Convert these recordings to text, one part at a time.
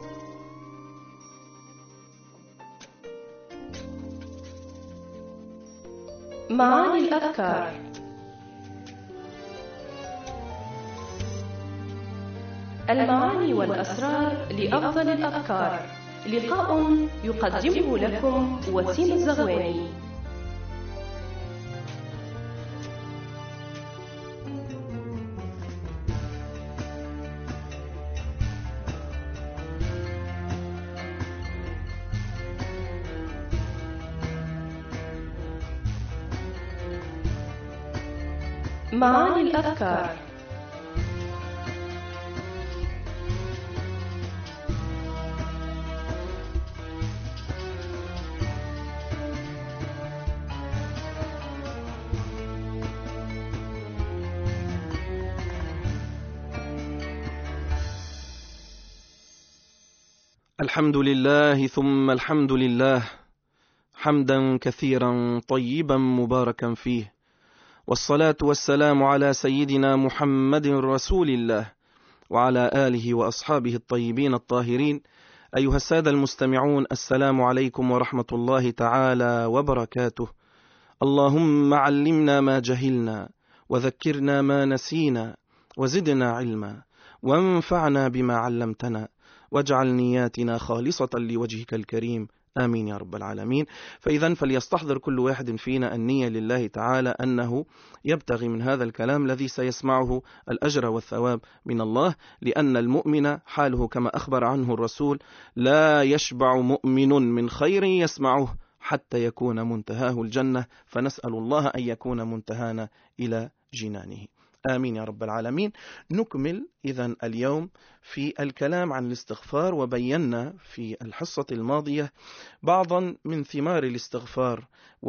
معاني الأذكار. المعاني والأسرار لأفضل الأذكار، لقاء يقدمه لكم وسيم الزغواني. معاني الأذكار. الحمد لله ثم الحمد لله، حمدا كثيرا طيبا مباركا فيه، والصلاة والسلام على سيدنا محمد رسول الله وعلى آله وأصحابه الطيبين الطاهرين. أيها السادة المستمعون، السلام عليكم ورحمة الله تعالى وبركاته. اللهم علمنا ما جهلنا، وذكرنا ما نسينا، وزدنا علما، وانفعنا بما علمتنا، واجعل نياتنا خالصة لوجهك الكريم، آمين يا رب العالمين. فإذا فليستحضر كل واحد فينا النية لله تعالى أنه يبتغي من هذا الكلام الذي سيسمعه الأجر والثواب من الله، لأن المؤمن حاله كما أخبر عنه الرسول: لا يشبع مؤمن من خير يسمعه حتى يكون منتهاه الجنة، فنسأل الله أن يكون منتهانا إلى جنانه، آمين يا رب العالمين. نكمل إذن اليوم في الكلام عن الاستغفار، وبينا في الحصة الماضية بعضا من ثمار الاستغفار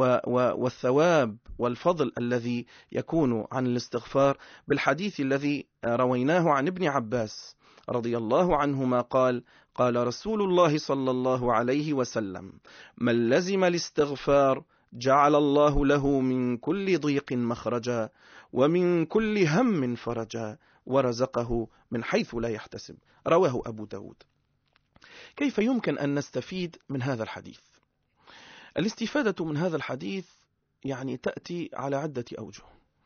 والثواب والفضل الذي يكون عن الاستغفار، بالحديث الذي رويناه عن ابن عباس رضي الله عنهما قال: قال رسول الله صلى الله عليه وسلم: من لزم الاستغفار جعل الله له من كل ضيق مخرجا، ومن كل هم فرجا، ورزقه من حيث لا يحتسب. رواه أبو داود. كيف يمكن أن نستفيد من هذا الحديث؟ الاستفادة من هذا الحديث تأتي على عدة أوجه.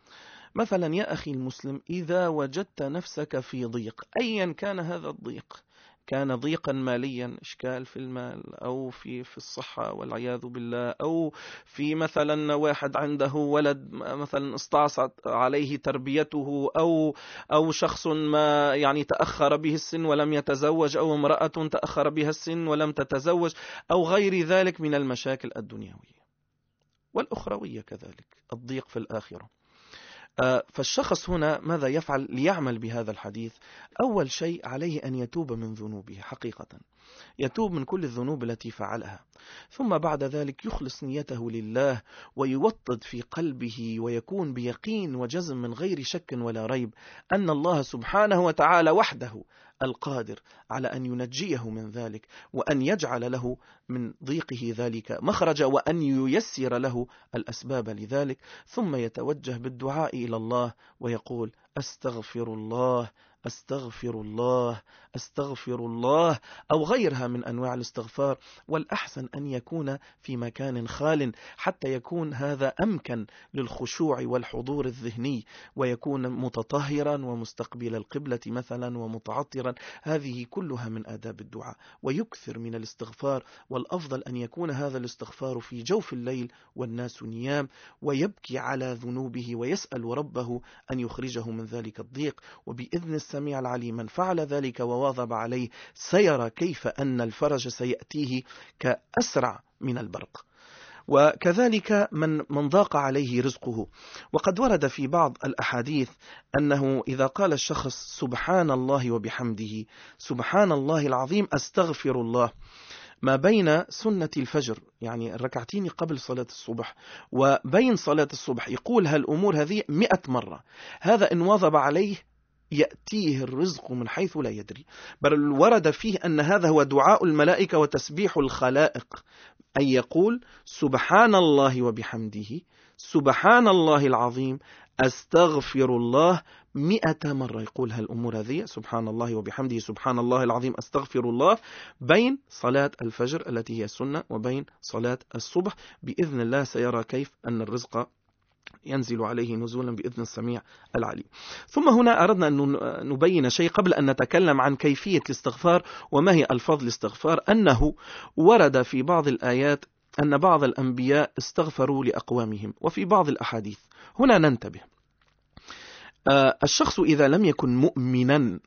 مثلا يا أخي المسلم، إذا وجدت نفسك في ضيق، أيا كان هذا الضيق، كان ضيقا ماليا، إشكال في المال، أو في الصحة والعياذ بالله، أو في مثلا واحد عنده ولد مثلا استعصت عليه تربيته، أو شخص ما تأخر به السن ولم يتزوج، أو امرأة تأخر بها السن ولم تتزوج، أو غير ذلك من المشاكل الدنيوية والأخروية، كذلك الضيق في الآخرة. فالشخص هنا ماذا يفعل ليعمل بهذا الحديث؟ أول شيء عليه أن يتوب من ذنوبه حقيقة، يتوب من كل الذنوب التي فعلها، ثم بعد ذلك يخلص نيته لله، ويوطد في قلبه ويكون بيقين وجزم من غير شك ولا ريب أن الله سبحانه وتعالى وحده القادر على أن ينجيه من ذلك، وأن يجعل له من ضيقه ذلك مخرجا، وأن ييسر له الأسباب لذلك. ثم يتوجه بالدعاء إلى الله ويقول: أستغفر الله أستغفر الله أستغفر الله، أو غيرها من أنواع الاستغفار. والأحسن أن يكون في مكان خال، حتى يكون هذا أمكن للخشوع والحضور الذهني، ويكون متطهرا ومستقبل القبلة مثلا ومتعطرا. هذه كلها من آداب الدعاء، ويكثر من الاستغفار. والأفضل أن يكون هذا الاستغفار في جوف الليل والناس نيام، ويبكي على ذنوبه ويسأل ربه أن يخرجه من ذلك الضيق. وبإذن السميع العليم من فعل ذلك وواظب عليه سيرى كيف أن الفرج سيأتيه كأسرع من البرق. وكذلك من ضاق عليه رزقه، وقد ورد في بعض الأحاديث أنه إذا قال الشخص سبحان الله وبحمده سبحان الله العظيم أستغفر الله، ما بين سنة الفجر الركعتين قبل صلاة الصبح وبين صلاة الصبح، يقول هالأمور هذه 100 مرة، هذا إن واظب عليه يأتيه الرزق من حيث لا يدري. بل ورد فيه أن هذا هو دعاء الملائكة وتسبيح الخلائق، أن يقول سبحان الله وبحمده سبحان الله العظيم أستغفر الله 100 مرة، يقولها الأمور هذه سبحان الله وبحمده سبحان الله العظيم أستغفر الله بين صلاة الفجر التي هي السنة وبين صلاة الصبح. بإذن الله سيرى كيف أن الرزق ينزل عليه نزولا بإذن السميع العليم. ثم هنا أردنا أن نبين شيء قبل أن نتكلم عن كيفية الاستغفار وما هي ألفاظ الاستغفار، أنه ورد في بعض الآيات أن بعض الأنبياء استغفروا لأقوامهم، وفي بعض الأحاديث. هنا ننتبه، الشخص إذا لم يكن مؤمنا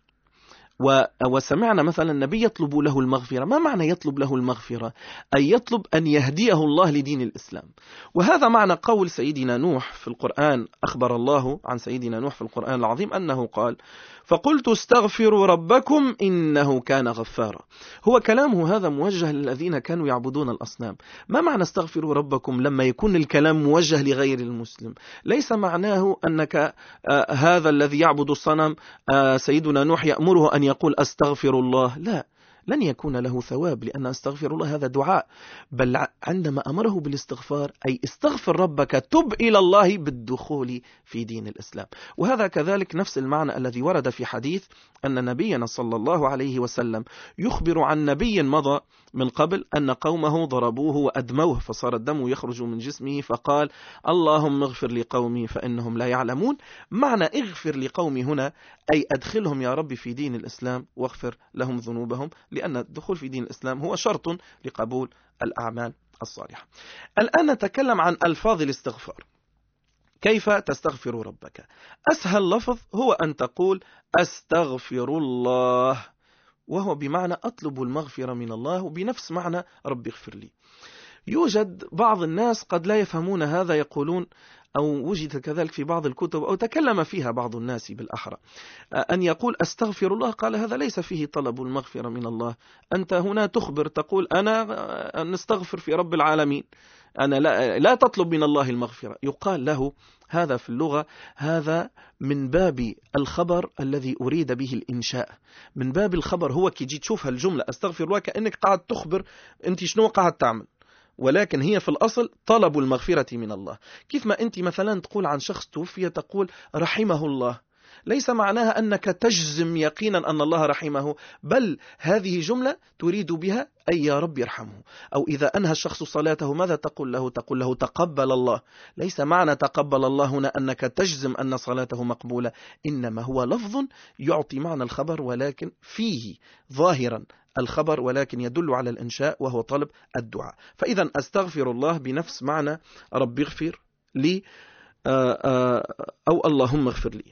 وسمعنا مثلا النبي يطلب له المغفرة، ما معنى يطلب له المغفرة؟ أي يطلب أن يهديه الله لدين الإسلام. وهذا معنى قول سيدنا نوح في القرآن. أخبر الله عن سيدنا نوح في القرآن العظيم أنه قال: فقلت استغفروا ربكم إنه كان غفارا. هو كلامه هذا موجه للذين كانوا يعبدون الأصنام. ما معنى استغفروا ربكم لما يكون الكلام موجه لغير المسلم؟ ليس معناه أنك هذا الذي يعبد الصنم سيدنا نوح يأمره أن يقول أستغفر الله، لا، لن يكون له ثواب، لأن أستغفر الله هذا دعاء. بل عندما أمره بالاستغفار أي استغفر ربك، تب إلى الله بالدخول في دين الإسلام. وهذا كذلك نفس المعنى الذي ورد في حديث أن نبينا صلى الله عليه وسلم يخبر عن نبي مضى من قبل أن قومه ضربوه وأدموه فصار الدم يخرج من جسمه، فقال: اللهم اغفر لقومي فإنهم لا يعلمون. معنى اغفر لقومي هنا أي أدخلهم يا رب في دين الإسلام واغفر لهم ذنوبهم، لأن الدخول في دين الإسلام هو شرط لقبول الأعمال الصالحة. الآن نتكلم عن ألفاظ الاستغفار. كيف تستغفر ربك؟ أسهل لفظ هو أن تقول أستغفر الله، وهو بمعنى أطلب المغفرة من الله، وبنفس معنى رب اغفر لي. يوجد بعض الناس قد لا يفهمون هذا، يقولون أو وجد كذلك في بعض الكتب أو تكلم فيها بعض الناس بالأحرى أن يقول أستغفر الله، قال هذا ليس فيه طلب المغفرة من الله. أنت هنا تخبر تقول أنا نستغفر في رب العالمين، أنا لا تطلب من الله المغفرة. يقال له هذا في اللغة هذا من باب الخبر الذي أريد به الإنشاء، من باب الخبر. هو كي جي تشوف هالجملة أستغفر الله كأنك قاعد تخبر أنت شنو قاعد تعمل، ولكن هي في الأصل طلب المغفرة من الله. كيف ما أنت مثلا تقول عن شخص توفي تقول رحمه الله، ليس معناها أنك تجزم يقينا أن الله رحمه، بل هذه جملة تريد بها أي يا رب يرحمه. أو إذا أنهى الشخص صلاته ماذا تقول له؟ تقول له تقبل الله. ليس معنى تقبل الله هنا أنك تجزم أن صلاته مقبولة، إنما هو لفظ يعطي معنى الخبر ولكن فيه ظاهرا الخبر، ولكن يدل على الإنشاء وهو طلب الدعاء. فإذا أستغفر الله بنفس معنى رب اغفر لي أو اللهم اغفر لي.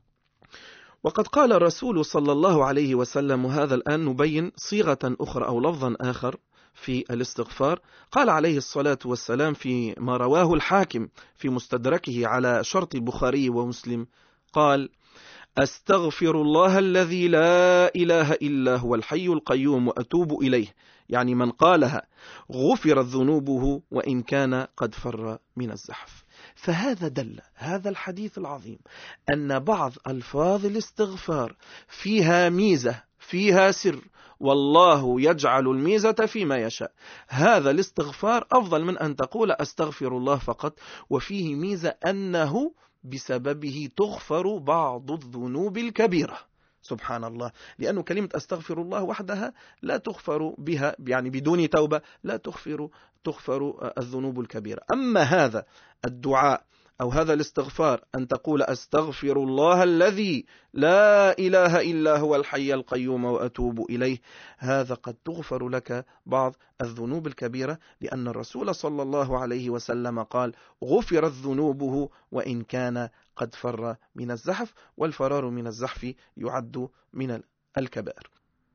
وقد قال الرسول صلى الله عليه وسلم، وهذا الآن نبين صيغة أخرى أو لفظا آخر في الاستغفار. قال عليه الصلاة والسلام فيما رواه الحاكم في مستدركه على شرط البخاري ومسلم، قال: أستغفر الله الذي لا إله إلا هو الحي القيوم وأتوب إليه. يعني من قالها غفرت ذنوبه وإن كان قد فر من الزحف. فهذا دل هذا الحديث العظيم أن بعض ألفاظ الاستغفار فيها ميزة، فيها سر، والله يجعل الميزة فيما يشاء. هذا الاستغفار أفضل من أن تقول أستغفر الله فقط، وفيه ميزة أنه بسببه تغفر بعض الذنوب الكبيرة. سبحان الله، لأن كلمة أستغفر الله وحدها لا تغفر بها، يعني بدون توبة لا تغفر الذنوب الكبيرة. أما هذا الدعاء أو هذا الاستغفار أن تقول أستغفر الله الذي لا إله إلا هو الحي القيوم وأتوب إليه، هذا قد تغفر لك بعض الذنوب الكبيرة، لأن الرسول صلى الله عليه وسلم قال: غفرت ذنوبه وإن كان قد فر من الزحف، والفرار من الزحف يعد من الكبائر.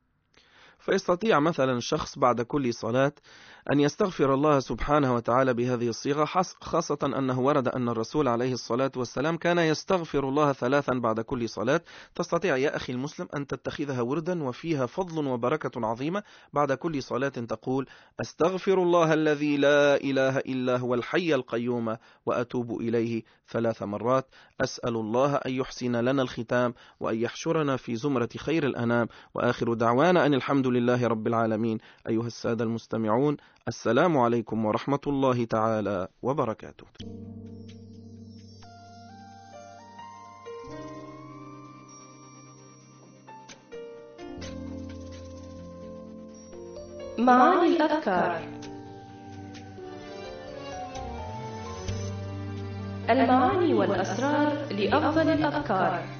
فيستطيع مثلا الشخص بعد كل صلاة أن يستغفر الله سبحانه وتعالى بهذه الصيغة، خاصة أنه ورد أن الرسول عليه الصلاة والسلام كان يستغفر الله 3 بعد كل صلاة. تستطيع يا أخي المسلم أن تتخذها وردا وفيها فضل وبركة عظيمة. بعد كل صلاة تقول أستغفر الله الذي لا إله إلا هو الحي القيوم وأتوب إليه 3 مرات. أسأل الله أن يحسن لنا الختام وأن يحشرنا في زمرة خير الأنام، وآخر دعوانا أن الحمد لله رب العالمين. أيها السادة المستمعون، السلام عليكم ورحمة الله تعالى وبركاته. معاني الأذكار. المعاني والأسرار لأفضل الأذكار.